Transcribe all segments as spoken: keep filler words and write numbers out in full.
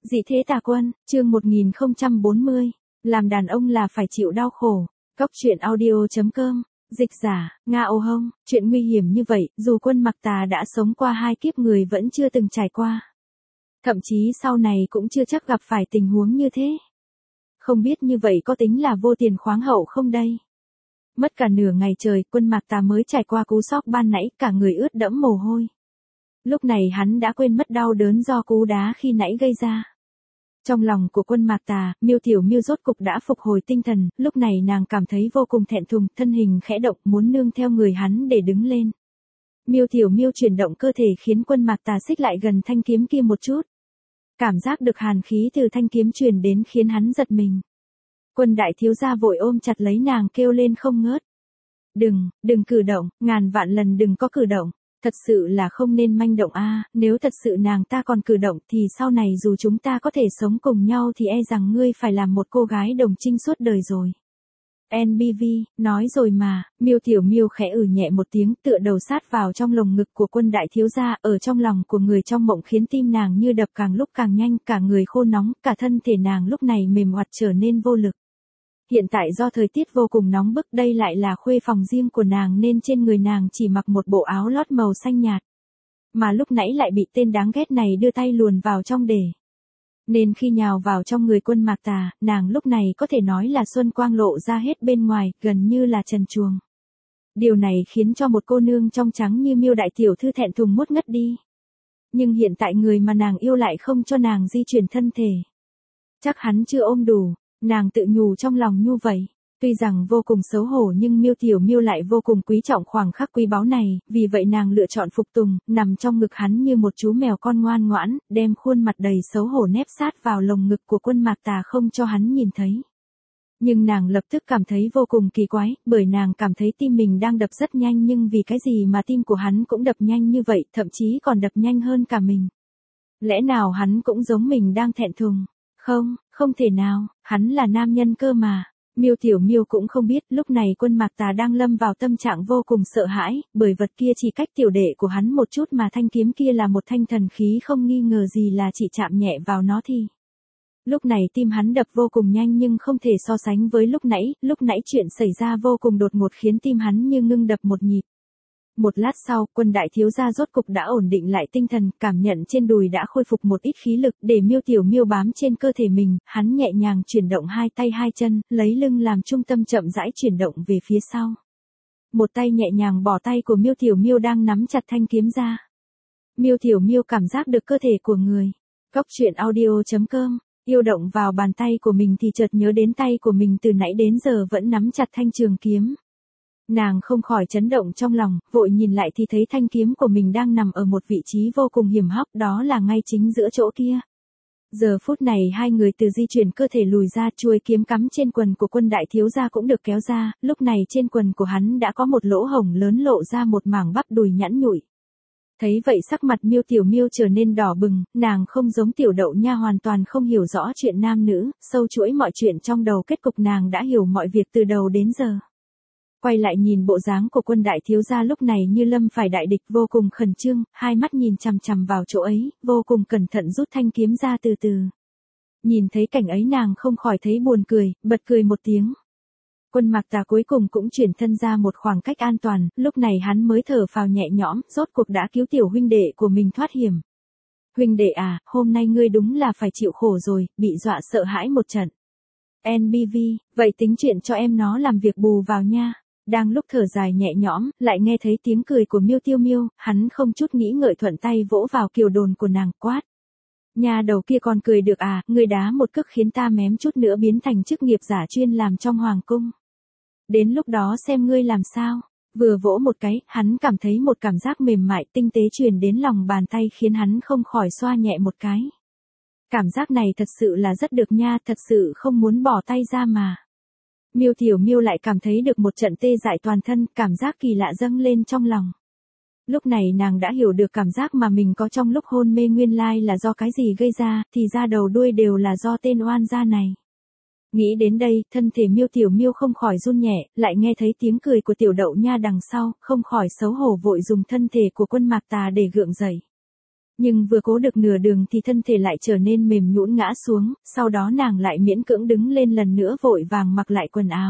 Dị thế tà quân, chương một nghìn không trăm bốn mươi. Làm đàn ông là phải chịu đau khổ. Cốc truyện audio.com. Dịch giả, Nga ô hông, chuyện nguy hiểm như vậy, dù Quân Mặc Tà đã sống qua hai kiếp người vẫn chưa từng trải qua. Thậm chí sau này cũng chưa chắc gặp phải tình huống như thế. Không biết như vậy có tính là vô tiền khoáng hậu không đây? Mất cả nửa ngày trời, Quân Mặc Tà mới trải qua cú sốc ban nãy, cả người ướt đẫm mồ hôi. Lúc này hắn đã quên mất đau đớn do cú đá khi nãy gây ra. Trong lòng của Quân Mặc Tà, Miêu Tiểu Miêu rốt cục đã phục hồi tinh thần, lúc này nàng cảm thấy vô cùng thẹn thùng, thân hình khẽ động muốn nương theo người hắn để đứng lên. Miêu Tiểu Miêu chuyển động cơ thể khiến Quân Mặc Tà xích lại gần thanh kiếm kia một chút. Cảm giác được hàn khí từ thanh kiếm truyền đến khiến hắn giật mình. Quân đại thiếu gia vội ôm chặt lấy nàng kêu lên không ngớt. Đừng, đừng cử động, ngàn vạn lần đừng có cử động. Thật sự là không nên manh động a, nếu thật sự nàng ta còn cử động thì sau này dù chúng ta có thể sống cùng nhau thì e rằng ngươi phải làm một cô gái đồng trinh suốt đời rồi. en bê vê, nói rồi mà, Miêu Tiểu Miêu khẽ ử nhẹ một tiếng tựa đầu sát vào trong lồng ngực của Quân đại thiếu gia, ở trong lòng của người trong mộng khiến tim nàng như đập càng lúc càng nhanh, cả người khô nóng, cả thân thể nàng lúc này mềm oặt trở nên vô lực. Hiện tại do thời tiết vô cùng nóng bức, đây lại là khuê phòng riêng của nàng nên trên người nàng chỉ mặc một bộ áo lót màu xanh nhạt. Mà lúc nãy lại bị tên đáng ghét này đưa tay luồn vào trong để. Nên khi nhào vào trong người Quân Mặc Tà, nàng lúc này có thể nói là xuân quang lộ ra hết bên ngoài, gần như là trần truồng. Điều này khiến cho một cô nương trong trắng như Miêu đại tiểu thư thẹn thùng muốn ngất đi. Nhưng hiện tại người mà nàng yêu lại không cho nàng di chuyển thân thể. Chắc hắn chưa ôm đủ. Nàng tự nhủ trong lòng như vậy. Tuy rằng vô cùng xấu hổ nhưng Miêu Tiểu Miêu lại vô cùng quý trọng khoảng khắc quý báu này, vì vậy nàng lựa chọn phục tùng, nằm trong ngực hắn như một chú mèo con ngoan ngoãn, đem khuôn mặt đầy xấu hổ nép sát vào lồng ngực của Quân Mặc Tà không cho hắn nhìn thấy. Nhưng nàng lập tức cảm thấy vô cùng kỳ quái, bởi nàng cảm thấy tim mình đang đập rất nhanh nhưng vì cái gì mà tim của hắn cũng đập nhanh như vậy, thậm chí còn đập nhanh hơn cả mình. Lẽ nào hắn cũng giống mình đang thẹn thùng? Không, không thể nào, hắn là nam nhân cơ mà. Miêu Tiểu Miêu cũng không biết lúc này Quân Mặc Tà đang lâm vào tâm trạng vô cùng sợ hãi, bởi vật kia chỉ cách tiểu đệ của hắn một chút mà thanh kiếm kia là một thanh thần khí không nghi ngờ gì là chỉ chạm nhẹ vào nó thì. Lúc này tim hắn đập vô cùng nhanh nhưng không thể so sánh với lúc nãy, lúc nãy chuyện xảy ra vô cùng đột ngột khiến tim hắn như ngưng đập một nhịp. Một lát sau, Quân đại thiếu gia rốt cục đã ổn định lại tinh thần, cảm nhận trên đùi đã khôi phục một ít khí lực, để Miêu Tiểu Miêu bám trên cơ thể mình, hắn nhẹ nhàng chuyển động hai tay hai chân, lấy lưng làm trung tâm chậm rãi chuyển động về phía sau. Một tay nhẹ nhàng bỏ tay của Miêu Tiểu Miêu đang nắm chặt thanh kiếm ra. Miêu Tiểu Miêu cảm giác được cơ thể của người. Cốc truyện audio.com. Yêu động vào bàn tay của mình thì chợt nhớ đến tay của mình từ nãy đến giờ vẫn nắm chặt thanh trường kiếm. Nàng không khỏi chấn động trong lòng, vội nhìn lại thì thấy thanh kiếm của mình đang nằm ở một vị trí vô cùng hiểm hóc, đó là ngay chính giữa chỗ kia. Giờ phút này hai người từ di chuyển cơ thể lùi ra, chuôi kiếm cắm trên quần của Quân đại thiếu gia cũng được kéo ra, lúc này trên quần của hắn đã có một lỗ hổng lớn lộ ra một mảng bắp đùi nhẵn nhụi. Thấy vậy sắc mặt Miêu Tiểu Miêu trở nên đỏ bừng, nàng không giống Tiểu Đậu Nha hoàn toàn không hiểu rõ chuyện nam nữ, sâu chuỗi mọi chuyện trong đầu, kết cục nàng đã hiểu mọi việc từ đầu đến giờ. Quay lại nhìn bộ dáng của Quân đại thiếu gia lúc này như lâm phải đại địch, vô cùng khẩn trương, hai mắt nhìn chằm chằm vào chỗ ấy, vô cùng cẩn thận rút thanh kiếm ra từ từ. Nhìn thấy cảnh ấy nàng không khỏi thấy buồn cười, bật cười một tiếng. Quân Mặc Tà cuối cùng cũng chuyển thân ra một khoảng cách an toàn, lúc này hắn mới thở phào nhẹ nhõm, rốt cuộc đã cứu tiểu huynh đệ của mình thoát hiểm. Huynh đệ à, hôm nay ngươi đúng là phải chịu khổ rồi, bị dọa sợ hãi một trận. en bê vê, vậy tính chuyện cho em nó làm việc bù vào nha. Đang lúc thở dài nhẹ nhõm, lại nghe thấy tiếng cười của Miêu Tiểu Miêu, hắn không chút nghĩ ngợi thuận tay vỗ vào kiều đồn của nàng, quát. Nhà đầu kia còn cười được à, ngươi đá một cước khiến ta mém chút nữa biến thành chức nghiệp giả chuyên làm trong hoàng cung. Đến lúc đó xem ngươi làm sao. Vừa vỗ một cái, hắn cảm thấy một cảm giác mềm mại tinh tế truyền đến lòng bàn tay khiến hắn không khỏi xoa nhẹ một cái. Cảm giác này thật sự là rất được nha, thật sự không muốn bỏ tay ra mà. Miêu Tiểu Miêu lại cảm thấy được một trận tê dại toàn thân, cảm giác kỳ lạ dâng lên trong lòng. Lúc này nàng đã hiểu được cảm giác mà mình có trong lúc hôn mê nguyên lai là do cái gì gây ra, thì ra đầu đuôi đều là do tên oan gia này. Nghĩ đến đây, thân thể Miêu Tiểu Miêu không khỏi run nhẹ, lại nghe thấy tiếng cười của Tiểu Đậu Nha đằng sau, không khỏi xấu hổ vội dùng thân thể của Quân Mặc Tà để gượng dậy. Nhưng vừa cố được nửa đường thì thân thể lại trở nên mềm nhũn ngã xuống, sau đó nàng lại miễn cưỡng đứng lên lần nữa vội vàng mặc lại quần áo.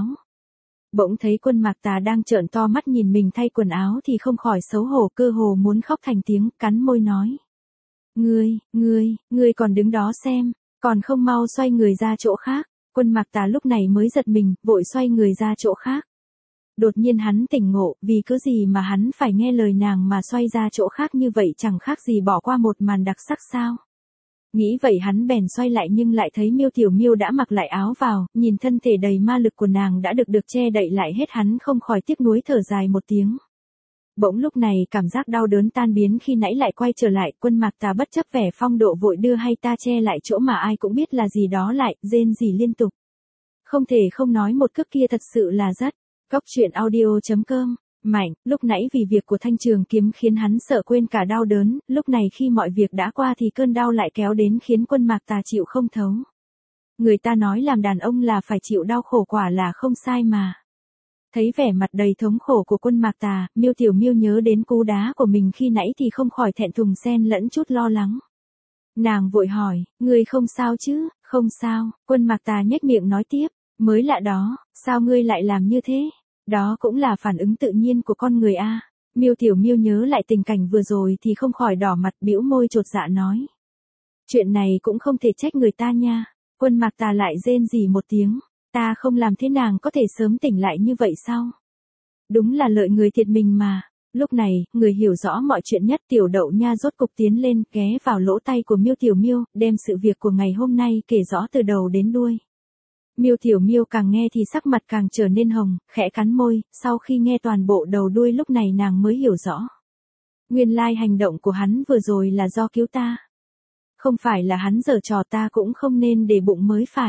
Bỗng thấy Quân Mạc Tà đang trợn to mắt nhìn mình thay quần áo thì không khỏi xấu hổ, cơ hồ muốn khóc thành tiếng, cắn môi nói. Ngươi, ngươi, ngươi còn đứng đó xem, còn không mau xoay người ra chỗ khác. Quân Mạc Tà lúc này mới giật mình, vội xoay người ra chỗ khác. Đột nhiên hắn tỉnh ngộ, vì cứ gì mà hắn phải nghe lời nàng mà xoay ra chỗ khác như vậy, chẳng khác gì bỏ qua một màn đặc sắc sao. Nghĩ vậy hắn bèn xoay lại nhưng lại thấy Miêu Tiểu Miêu đã mặc lại áo vào, nhìn thân thể đầy ma lực của nàng đã được được che đậy lại hết, hắn không khỏi tiếc nuối thở dài một tiếng. Bỗng lúc này cảm giác đau đớn tan biến khi nãy lại quay trở lại, Quân Mạc Tà bất chấp vẻ phong độ vội đưa hay ta che lại chỗ mà ai cũng biết là gì đó lại, rên rỉ liên tục. Không thể không nói một cước kia thật sự là rất. Góc truyện audio chấm com, Mạnh, lúc nãy vì việc của Thanh Trường Kiếm khiến hắn sợ quên cả đau đớn, lúc này khi mọi việc đã qua thì cơn đau lại kéo đến khiến Quân Mạc Tà chịu không thấu. Người ta nói làm đàn ông là phải chịu đau khổ, quả là không sai mà. Thấy vẻ mặt đầy thống khổ của Quân Mạc Tà, Miêu Tiểu Miêu nhớ đến cú đá của mình khi nãy thì không khỏi thẹn thùng xen lẫn chút lo lắng. Nàng vội hỏi, ngươi không sao chứ? Không sao, Quân Mạc Tà nhếch miệng nói tiếp, mới lạ đó, sao ngươi lại làm như thế? Đó cũng là phản ứng tự nhiên của con người a. Miêu Tiểu Miêu nhớ lại tình cảnh vừa rồi thì không khỏi đỏ mặt, bĩu môi chột dạ nói. Chuyện này cũng không thể trách người ta nha. Quân Mạc Tà lại rên rỉ một tiếng, ta không làm thế nàng có thể sớm tỉnh lại như vậy sao? Đúng là lợi người thiệt mình mà. Lúc này, người hiểu rõ mọi chuyện nhất Tiểu Đậu Nha rốt cục tiến lên, ghé vào lỗ tai của Miêu Tiểu Miêu, đem sự việc của ngày hôm nay kể rõ từ đầu đến đuôi. Miêu Tiểu Miêu càng nghe thì sắc mặt càng trở nên hồng, khẽ cắn môi, sau khi nghe toàn bộ đầu đuôi lúc này nàng mới hiểu rõ. Nguyên lai hành động của hắn vừa rồi là do cứu ta. Không phải là hắn giở trò, ta cũng không nên để bụng mới phải.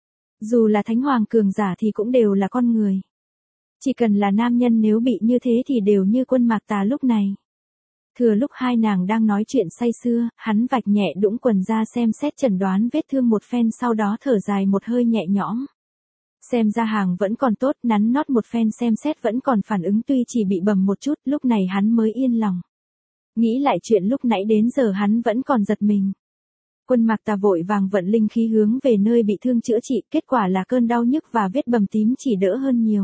Dù là thánh hoàng cường giả thì cũng đều là con người. Chỉ cần là nam nhân nếu bị như thế thì đều như Quân Mạc Tà lúc này. Thừa lúc hai nàng đang nói chuyện say sưa, hắn vạch nhẹ đũng quần ra xem xét chẩn đoán vết thương một phen, sau đó thở dài một hơi nhẹ nhõm. Xem ra hàng vẫn còn tốt, nắn nót một phen xem xét vẫn còn phản ứng, tuy chỉ bị bầm một chút, lúc này hắn mới yên lòng. Nghĩ lại chuyện lúc nãy đến giờ hắn vẫn còn giật mình. Quân Mạc Tà vội vàng vận linh khí hướng về nơi bị thương chữa trị, kết quả là cơn đau nhức và vết bầm tím chỉ đỡ hơn nhiều.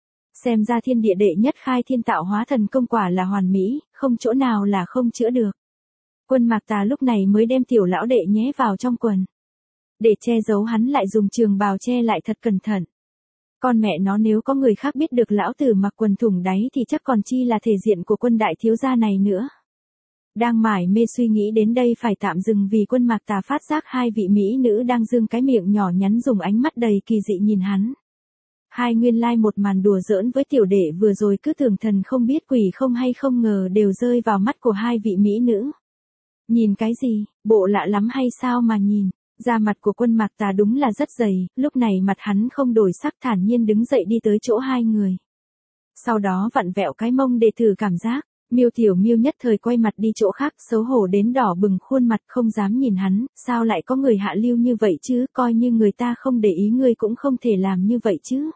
Xem ra thiên địa đệ nhất khai thiên tạo hóa thần công quả là hoàn mỹ, không chỗ nào là không chữa được. Quân Mạc Tà lúc này mới đem Tiểu lão đệ nhé vào trong quần. Để che giấu hắn lại dùng trường bào che lại thật cẩn thận. Con mẹ nó, nếu có người khác biết được lão tử mặc quần thủng đáy thì chắc còn chi là thể diện của Quân đại thiếu gia này nữa. Đang mải mê suy nghĩ đến đây phải tạm dừng vì Quân Mạc Tà phát giác hai vị mỹ nữ đang dương cái miệng nhỏ nhắn dùng ánh mắt đầy kỳ dị nhìn hắn. Hai nguyên lai like một màn đùa giỡn với tiểu đệ vừa rồi cứ tưởng thần không biết quỷ không hay, không ngờ đều rơi vào mắt của hai vị mỹ nữ. Nhìn cái gì, bộ lạ lắm hay sao mà nhìn? Da mặt của Quân Mạc Tà đúng là rất dày, lúc này mặt hắn không đổi sắc, thản nhiên đứng dậy đi tới chỗ hai người. Sau đó vặn vẹo cái mông để thử cảm giác. Miêu Tiểu Miêu nhất thời quay mặt đi chỗ khác, xấu hổ đến đỏ bừng khuôn mặt, không dám nhìn hắn, sao lại có người hạ lưu như vậy chứ, coi như người ta không để ý ngươi cũng không thể làm như vậy chứ.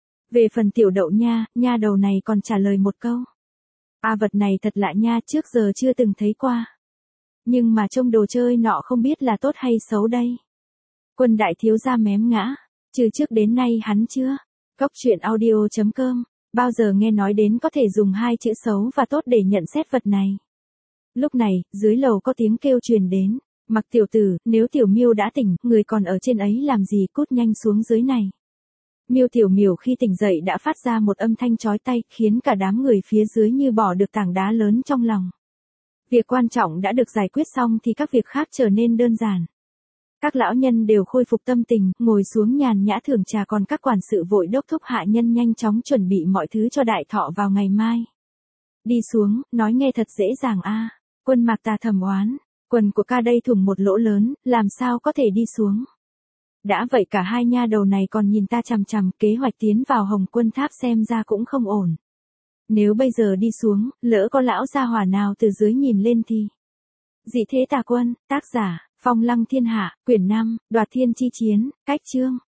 Về phần Tiểu Đậu Nha, nha đầu này còn trả lời một câu. A vật này thật lạ nha, trước giờ chưa từng thấy qua. Nhưng mà trông đồ chơi nọ không biết là tốt hay xấu đây. Quân đại thiếu gia mém ngã, trừ trước đến nay hắn chưa. Góc truyện audio chấm com, bao giờ nghe nói đến có thể dùng hai chữ xấu và tốt để nhận xét vật này. Lúc này, dưới lầu có tiếng kêu truyền đến. Mặc tiểu tử, nếu Tiểu Miêu đã tỉnh, người còn ở trên ấy làm gì, cút nhanh xuống dưới này. Miêu Tiểu Miêu khi tỉnh dậy đã phát ra một âm thanh chói tai, khiến cả đám người phía dưới như bỏ được tảng đá lớn trong lòng. Việc quan trọng đã được giải quyết xong thì các việc khác trở nên đơn giản. Các lão nhân đều khôi phục tâm tình, ngồi xuống nhàn nhã thưởng trà, còn các quản sự vội đốc thúc hạ nhân nhanh chóng chuẩn bị mọi thứ cho đại thọ vào ngày mai. Đi xuống, nói nghe thật dễ dàng a. Quân Mạc Tà thầm oán, quần của ca đây thủng một lỗ lớn, làm sao có thể đi xuống. Đã vậy cả hai nha đầu này còn nhìn ta chằm chằm, kế hoạch tiến vào Hồng Quân Tháp xem ra cũng không ổn. Nếu bây giờ đi xuống, lỡ có lão gia hỏa nào từ dưới nhìn lên thì. Dị thế tà quân, tác giả, Phong Lăng Thiên Hạ, quyển năm, Đoạt Thiên Chi Chiến, cách chương.